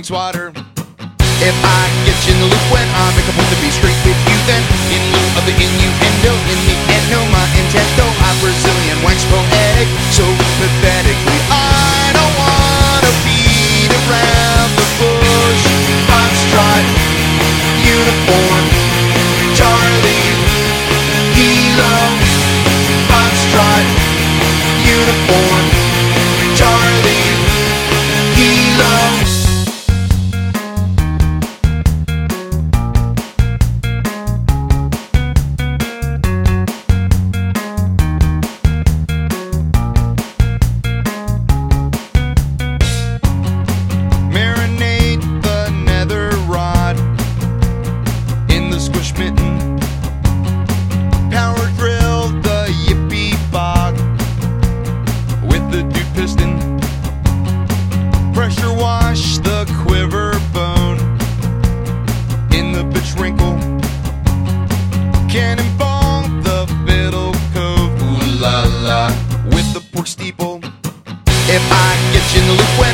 flowing swatter. If I get you in the loop when I make a point to be straight with you, then in lieu of the innuendo, in the end, no, my intent, though I'm Brazilian, wax poetic, so pathetically. I don't wanna beat around the bush. Foxtrot, uniform, Charlie, Kilo. Foxtrot, uniform, Charlie, Kilo. Marinate the nether rod in the squish mitten. Power drill the yippee bog with the dude piston. Pressure wash the quiver bone in the bitch wrinkle. Cannonball the fiddle cove, ooh la la, with the pork steeple. If I get you in the loop when